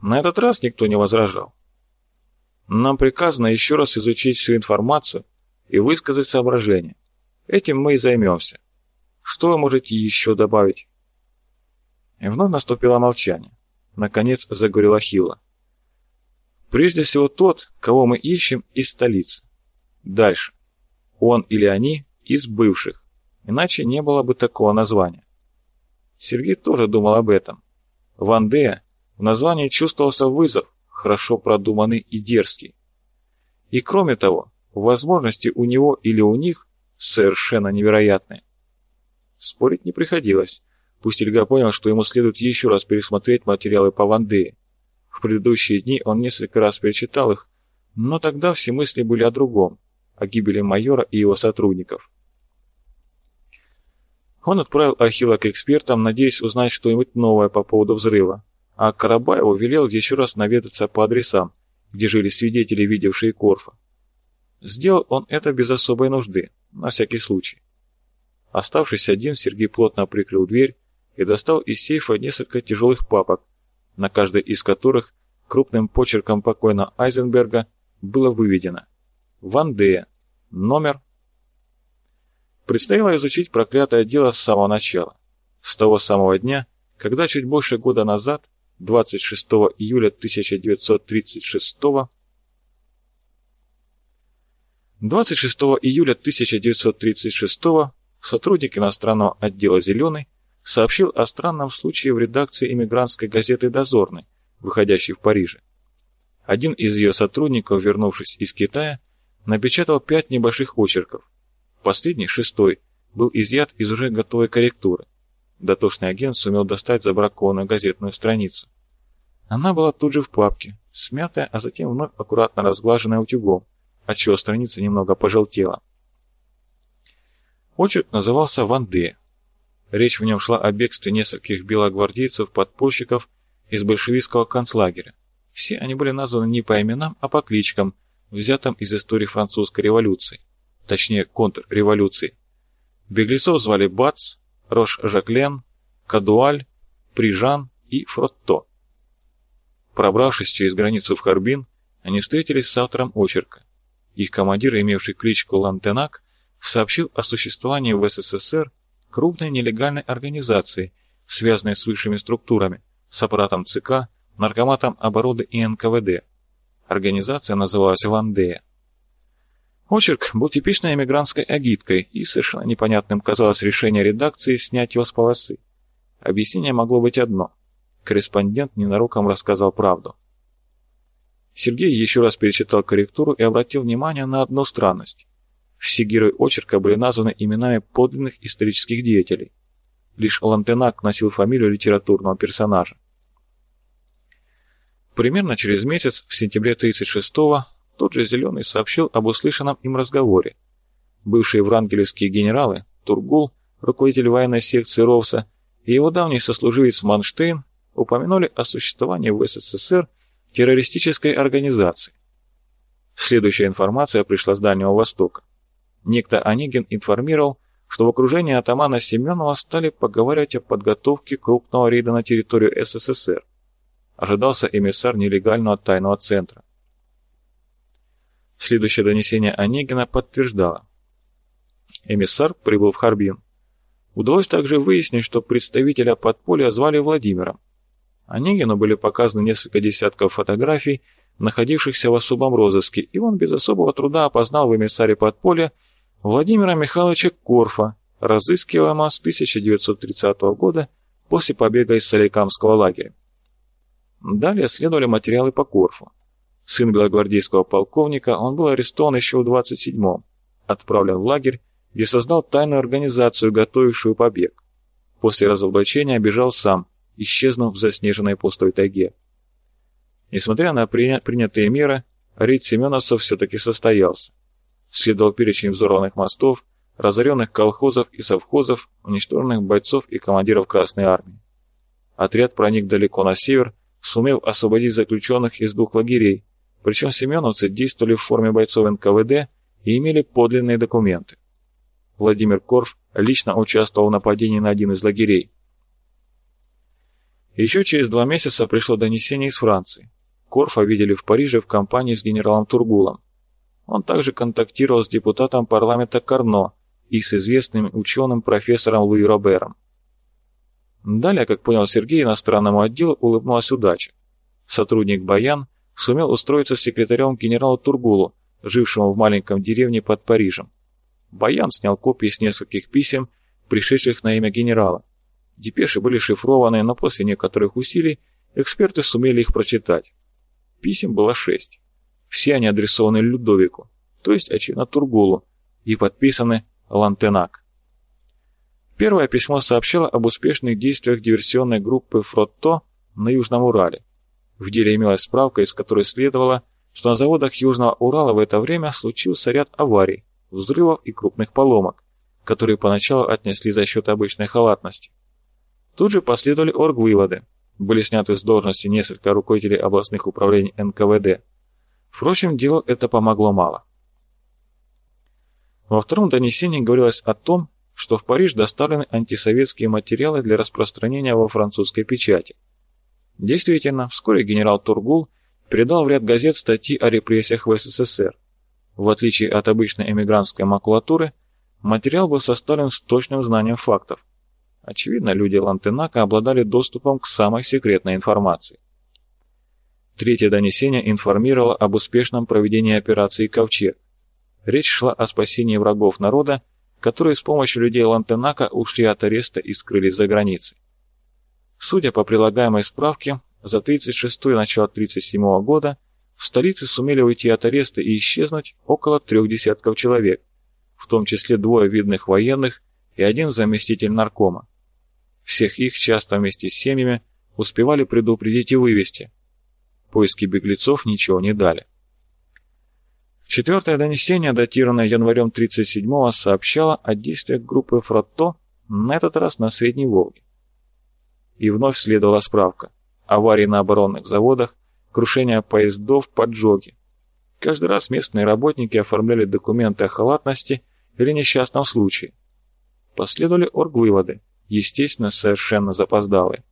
На этот раз никто не возражал. Нам приказано еще раз изучить всю информацию и высказать соображения. Этим мы и займемся. Что вы можете еще добавить? И вновь наступило молчание. Наконец заговорила Хилла. Прежде всего тот, кого мы ищем из столицы. Дальше. Он или они из бывших. Иначе не было бы такого названия. Сергей тоже думал об этом. Вандея в названии чувствовался вызов, хорошо продуманный и дерзкий. И кроме того, возможности у него или у них совершенно невероятные. Спорить не приходилось. Пусть Ильга понял, что ему следует еще раз пересмотреть материалы по Вандее. В предыдущие дни он несколько раз перечитал их, но тогда все мысли были о другом, о гибели майора и его сотрудников. Он отправил Ахилла к экспертам, надеясь узнать что-нибудь новое по поводу взрыва, а Карабаеву велел еще раз наведаться по адресам, где жили свидетели, видевшие Корфа. Сделал он это без особой нужды, на всякий случай. Оставшись один, Сергей плотно прикрыл дверь и достал из сейфа несколько тяжелых папок, на каждой из которых крупным почерком покойного Айзенберга было выведено «Вандея, номер». Предстояло изучить проклятое дело с самого начала, с того самого дня, когда чуть больше года назад, 26 июля 1936 сотрудник иностранного отдела «Зеленый» сообщил о странном случае в редакции эмигрантской газеты «Дозорный», выходящей в Париже. Один из ее сотрудников, вернувшись из Китая, напечатал 5 небольших очерков. Последний, 6-й, был изъят из уже готовой корректуры. Дотошный агент сумел достать забракованную газетную страницу. Она была тут же в папке, смятая, а затем вновь аккуратно разглаженная утюгом, отчего страница немного пожелтела. Очерк назывался «Вандея». Речь в нем шла о бегстве нескольких белогвардейцев-подпольщиков из большевистского концлагеря. Все они были названы не по именам, а по кличкам, взятым из истории французской революции, точнее контрреволюции. Беглецов звали Бац, Рош-Жаклен, Кадуаль, Прижан и Фротто. Пробравшись через границу в Харбин, они встретились с автором очерка. Их командир, имевший кличку Лантенак, сообщил о существовании в СССР крупной нелегальной организации, связанной с высшими структурами, с аппаратом ЦК, наркоматом обороны и НКВД. Организация называлась «Вандея». Очерк был типичной эмигрантской агиткой, и совершенно непонятным казалось решение редакции снять его с полосы. Объяснение могло быть одно. Корреспондент ненароком рассказал правду. Сергей еще раз перечитал корректуру и обратил внимание на одну странность. Все герои очерка были названы именами подлинных исторических деятелей. Лишь Лантенак носил фамилию литературного персонажа. Примерно через месяц, в сентябре 1936-го, тот же Зеленый сообщил об услышанном им разговоре. Бывшие врангелевские генералы, Тургул, руководитель военной секции РОВСа, и его давний сослуживец Манштейн упомянули о существовании в СССР террористической организации. Следующая информация пришла с Дальнего Востока. Некто Онегин информировал, что в окружении атамана Семенова стали поговаривать о подготовке крупного рейда на территорию СССР. Ожидался эмиссар нелегального тайного центра. Следующее донесение Онегина подтверждало. Эмиссар прибыл в Харбин. Удалось также выяснить, что представителя подполья звали Владимиром. Онегину были показаны несколько десятков фотографий, находившихся в особом розыске, и он без особого труда опознал в эмиссаре подполья Владимира Михайловича Корфа, разыскиваемого с 1930 года после побега из Соликамского лагеря. Далее следовали материалы по Корфу. Сын белогвардейского полковника, он был арестован еще в 27-м, отправлен в лагерь, где создал тайную организацию, готовившую побег. После разоблачения бежал сам, исчезнув в заснеженной пустой тайге. Несмотря на принятые меры, рейд семеновцев все-таки состоялся. Следовал перечень взорванных мостов, разоренных колхозов и совхозов, уничтоженных бойцов и командиров Красной Армии. Отряд проник далеко на север, сумев освободить заключенных из 2 лагерей, причем семеновцы действовали в форме бойцов НКВД и имели подлинные документы. Владимир Корф лично участвовал в нападении на один из лагерей. Еще через 2 месяца пришло донесение из Франции. Корфа видели в Париже в компании с генералом Тургулом. Он также контактировал с депутатом парламента Карно и с известным ученым профессором Луи Робером. Далее, как понял Сергей, иностранному отделу улыбнулась удача. Сотрудник Баян сумел устроиться секретарем к генералу Тургулу, жившему в маленьком деревне под Парижем. Баян снял копии с нескольких писем, пришедших на имя генерала. Депеши были шифрованы, но после некоторых усилий эксперты сумели их прочитать. Писем было 6. Все они адресованы Людовику, то есть, очевидно, Тургулу, и подписаны Лантенак. Первое письмо сообщало об успешных действиях диверсионной группы Фротто на Южном Урале. В деле имелась справка, из которой следовало, что на заводах Южного Урала в это время случился ряд аварий, взрывов и крупных поломок, которые поначалу отнесли за счет обычной халатности. Тут же последовали оргвыводы. Были сняты с должности несколько руководителей областных управлений НКВД. Впрочем, делу это помогло мало. Во втором донесении говорилось о том, что в Париж доставлены антисоветские материалы для распространения во французской печати. Действительно, вскоре генерал Тургул передал в ряд газет статьи о репрессиях в СССР. В отличие от обычной эмигрантской макулатуры, материал был составлен с точным знанием фактов. Очевидно, люди Лантенака обладали доступом к самой секретной информации. Третье донесение информировало об успешном проведении операции «Ковчег». Речь шла о спасении врагов народа, которые с помощью людей Лантенака ушли от ареста и скрылись за границей. Судя по прилагаемой справке, за 36 и начало 37 года в столице сумели уйти от ареста и исчезнуть около 3 десятков человек, в том числе 2 видных военных и 1 заместитель наркома. Всех их, часто вместе с семьями, успевали предупредить и вывести. Поиски беглецов ничего не дали. Четвертое донесение, датированное январем 1937-го, сообщало о действиях группы Фротто, на этот раз на Средней Волге. И вновь следовала справка. Аварии на оборонных заводах, крушение поездов, поджоги. Каждый раз местные работники оформляли документы о халатности или несчастном случае. Последовали оргвыводы, естественно, совершенно запоздалые.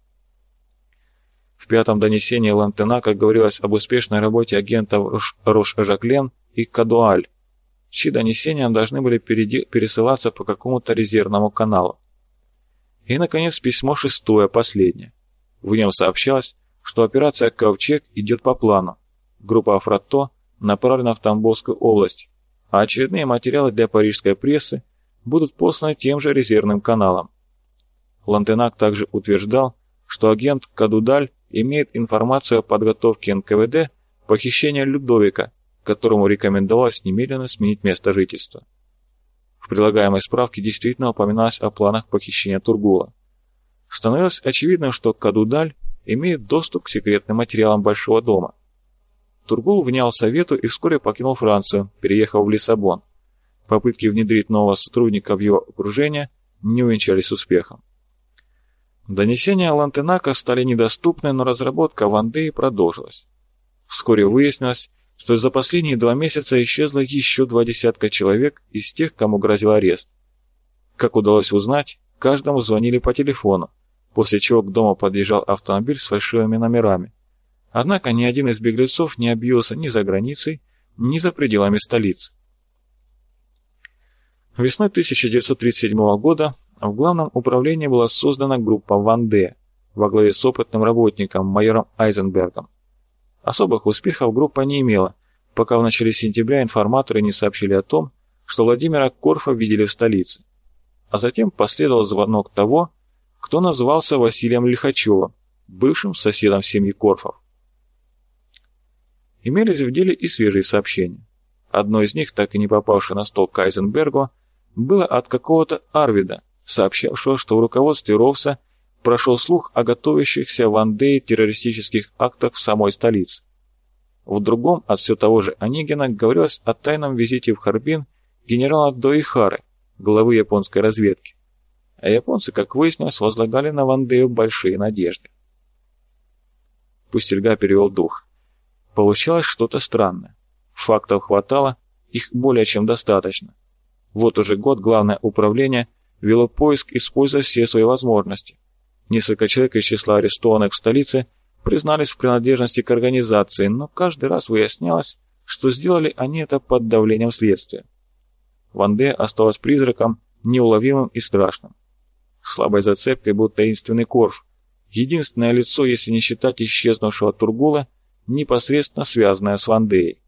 В пятом донесении Лантенака говорилось об успешной работе агентов Рош-Жаклен и Кадуаль, чьи донесения должны были пересылаться по какому-то резервному каналу. И, наконец, письмо 6-е, последнее. В нем сообщалось, что операция «Ковчег» идет по плану. Группа Фротто направлена в Тамбовскую область, а очередные материалы для парижской прессы будут посланы тем же резервным каналом. Лантенак также утверждал, что агент Кадудаль имеет информацию о подготовке НКВД похищения Людовика, которому рекомендовалось немедленно сменить место жительства. В прилагаемой справке действительно упоминалось о планах похищения Тургула. Становилось очевидным, что Кадудаль имеет доступ к секретным материалам Большого дома. Тургул внял совету и вскоре покинул Францию, переехав в Лиссабон. Попытки внедрить нового сотрудника в его окружение не увенчались успехом. Донесения Лантенака стали недоступны, но разработка Вандеи продолжилась. Вскоре выяснилось, что за последние 2 месяца исчезло еще 2 десятка человек из тех, кому грозил арест. Как удалось узнать, каждому звонили по телефону, после чего к дому подъезжал автомобиль с фальшивыми номерами. Однако ни один из беглецов не объявился ни за границей, ни за пределами столицы. Весной 1937 года в Главном управлении была создана группа Вандея во главе с опытным работником майором Айзенбергом. Особых успехов группа не имела, пока в начале сентября информаторы не сообщили о том, что Владимира Корфа видели в столице. А затем последовал звонок того, кто назвался Василием Лихачевым, бывшим соседом семьи Корфов. Имелись в деле и свежие сообщения. Одно из них, так и не попавшее на стол к Айзенбергу, было от какого-то Арвида, сообщавшего, что в руководстве РОВСа прошел слух о готовящихся в Вандее террористических актах в самой столице. В другом, от все того же Онегина, говорилось о тайном визите в Харбин генерала Доихары, главы японской разведки. А японцы, как выяснилось, возлагали на Вандею большие надежды. Пустельга перевел дух. Получалось что-то странное. Фактов хватало, их более чем достаточно. Вот уже год Главное управление вело поиск, используя все свои возможности. Несколько человек из числа арестованных в столице признались в принадлежности к организации, но каждый раз выяснялось, что сделали они это под давлением следствия. Ван Д осталась призраком, неуловимым и страшным. Слабой зацепкой был таинственный Корф, единственное лицо, если не считать исчезнувшего Тургула, непосредственно связанное с Ван Деей.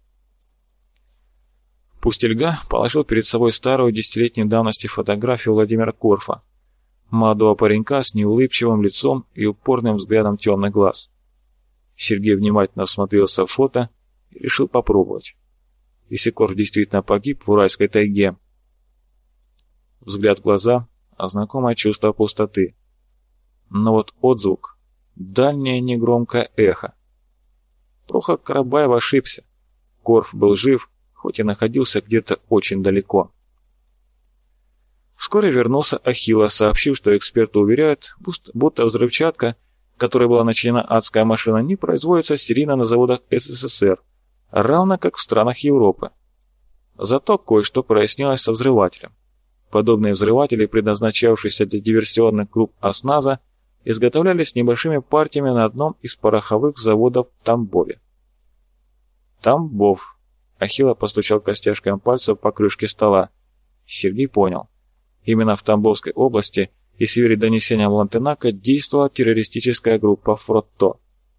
Пустельга положил перед собой старую десятилетней давности фотографию Владимира Корфа, молодого паренька с неулыбчивым лицом и упорным взглядом темных глаз. Сергей внимательно всмотрелся в фото и решил попробовать. Если Корф действительно погиб в Уральской тайге. Взгляд в глаза, а знакомое чувство пустоты. Но вот отзвук, дальнее негромкое эхо. Прохор Карабаев ошибся. Корф был жив, хоть и находился где-то очень далеко. Вскоре вернулся Ахилла, сообщив, что эксперты уверяют, будто взрывчатка, которой была начинена адская машина, не производится серийно на заводах СССР, равно как в странах Европы. Зато кое-что прояснилось со взрывателем. Подобные взрыватели, предназначавшиеся для диверсионных групп осназа, изготовлялись небольшими партиями на одном из пороховых заводов в Тамбове. Тамбов. Ахилла постучал костяшками пальцев по крышке стола. Сергей понял. Именно в Тамбовской области, если верить донесениям Лантенака, действовала террористическая группа Фротто.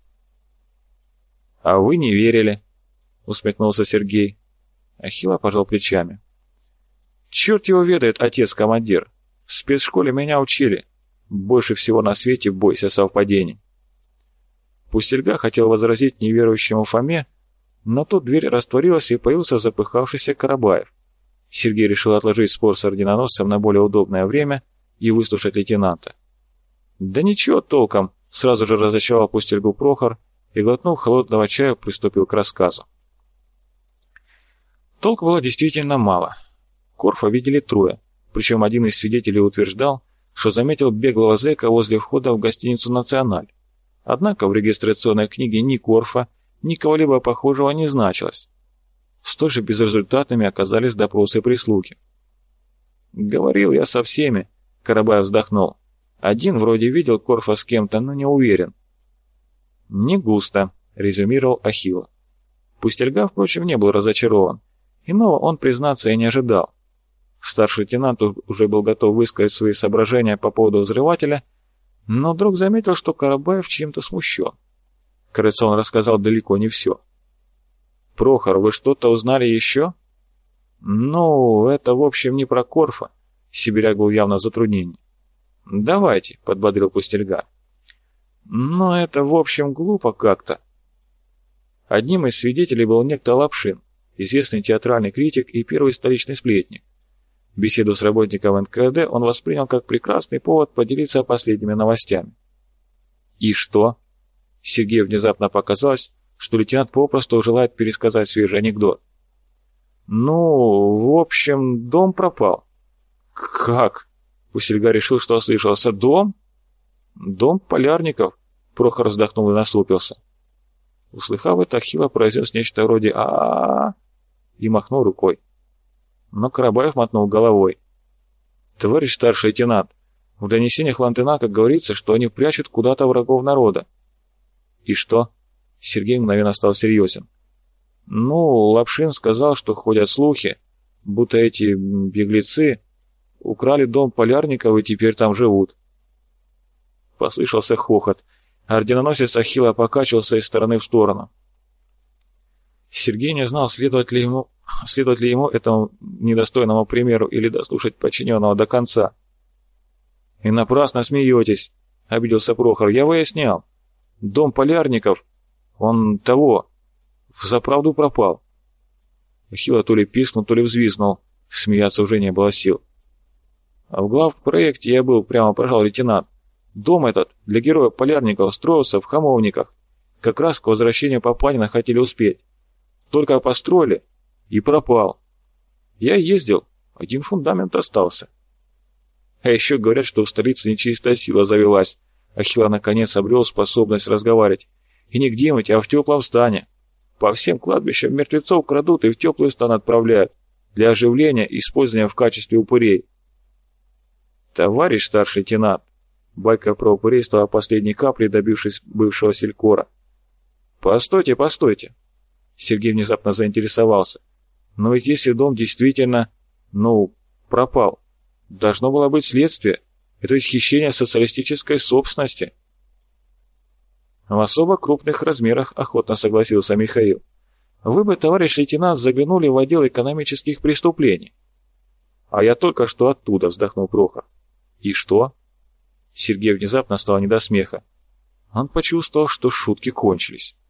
«А вы не верили», — усмехнулся Сергей. Ахилла пожал плечами. «Черт его ведает, отец-командир. В спецшколе меня учили. Больше всего на свете бойся совпадений». Пустельга хотел возразить неверующему Фоме, но тут дверь растворилась и появился запыхавшийся Карабаев. Сергей решил отложить спор с орденоносцем на более удобное время и выслушать лейтенанта. «Да ничего толком», — сразу же разочаровал Пустельгу Прохор и, глотнув холодного чая, приступил к рассказу. Толку было действительно мало. Корфа видели трое, причем один из свидетелей утверждал, что заметил беглого зэка возле входа в гостиницу «Националь». Однако в регистрационной книге ни Корфа, ни кого-либо похожего не значилось. Столь же безрезультатными оказались допросы прислуги. «Говорил я со всеми», — Карабаев вздохнул. «Один вроде видел Корфа с кем-то, но не уверен». «Не густо», — резюмировал Ахилла. Пустельга, впрочем, не был разочарован. Иного он, признаться, и не ожидал. Старший лейтенант уже был готов высказать свои соображения по поводу взрывателя, но вдруг заметил, что Карабаев чем-то смущен. Кажется, он рассказал далеко не все. «Прохор, вы что-то узнали еще?» «Ну, это, в общем, не про Корфа», — сибиряк был явно в затруднении. «Давайте», — подбодрил Пустельга. «Но это, в общем, глупо как-то». Одним из свидетелей был некто Лапшин, известный театральный критик и первый столичный сплетник. Беседу с работником НКВД он воспринял как прекрасный повод поделиться последними новостями. «И что?» Сергею внезапно показалось, что лейтенант попросту желает пересказать свежий анекдот. «Ну, в общем, дом пропал». «Как?» Пустельга решил, что ослышался. «Дом?» «Дом Полярников», — Прохор вздохнул и насупился. Услыхав это, Ахилла произнес нечто вроде «а-а-а» и махнул рукой. Но Карабаев мотнул головой. «Товарищ старший лейтенант, в донесениях Лантенака говорится, что они прячут куда-то врагов народа». «И что?» Сергей мгновенно стал серьезен. «Ну, Лапшин сказал, что ходят слухи, будто эти беглецы украли дом Полярников и теперь там живут». Послышался хохот. Орденоносец Ахилла покачивался из стороны в сторону. Сергей не знал, следовать ли ему этому недостойному примеру или дослушать подчиненного до конца. «И напрасно смеетесь», — обиделся Прохор. «Я выяснял. Дом Полярников, он того, взаправду пропал». Ахилла то ли пискнул, то ли взвизгнул. Смеяться уже не было сил. «А в главпроекте я был, прямо пожал лейтенант. Дом этот для героя Полярников строился в Хамовниках. Как раз к возвращению Папанина хотели успеть. Только построили и пропал. Я ездил, один фундамент остался». А еще говорят, что в столице нечистая сила завелась. Ахилла наконец обрел способность разговаривать. И не где-нибудь, а в теплом стане. По всем кладбищам мертвецов крадут и в теплый стан отправляют. Для оживления и использования в качестве упырей. «Товарищ старший лейтенант», Байка про упырей стала последней каплей, добившись бывшего селькора. «Постойте, постойте!» Сергей внезапно заинтересовался. «Но ведь если дом действительно, пропал, должно было быть следствие. Это ведь хищение социалистической собственности». «В особо крупных размерах», — охотно согласился Михаил. «Вы бы, товарищ лейтенант, заглянули в отдел экономических преступлений». «А я только что оттуда», — вздохнул Прохор. «И что?» Сергею внезапно стало не до смеха. Он почувствовал, что шутки кончились.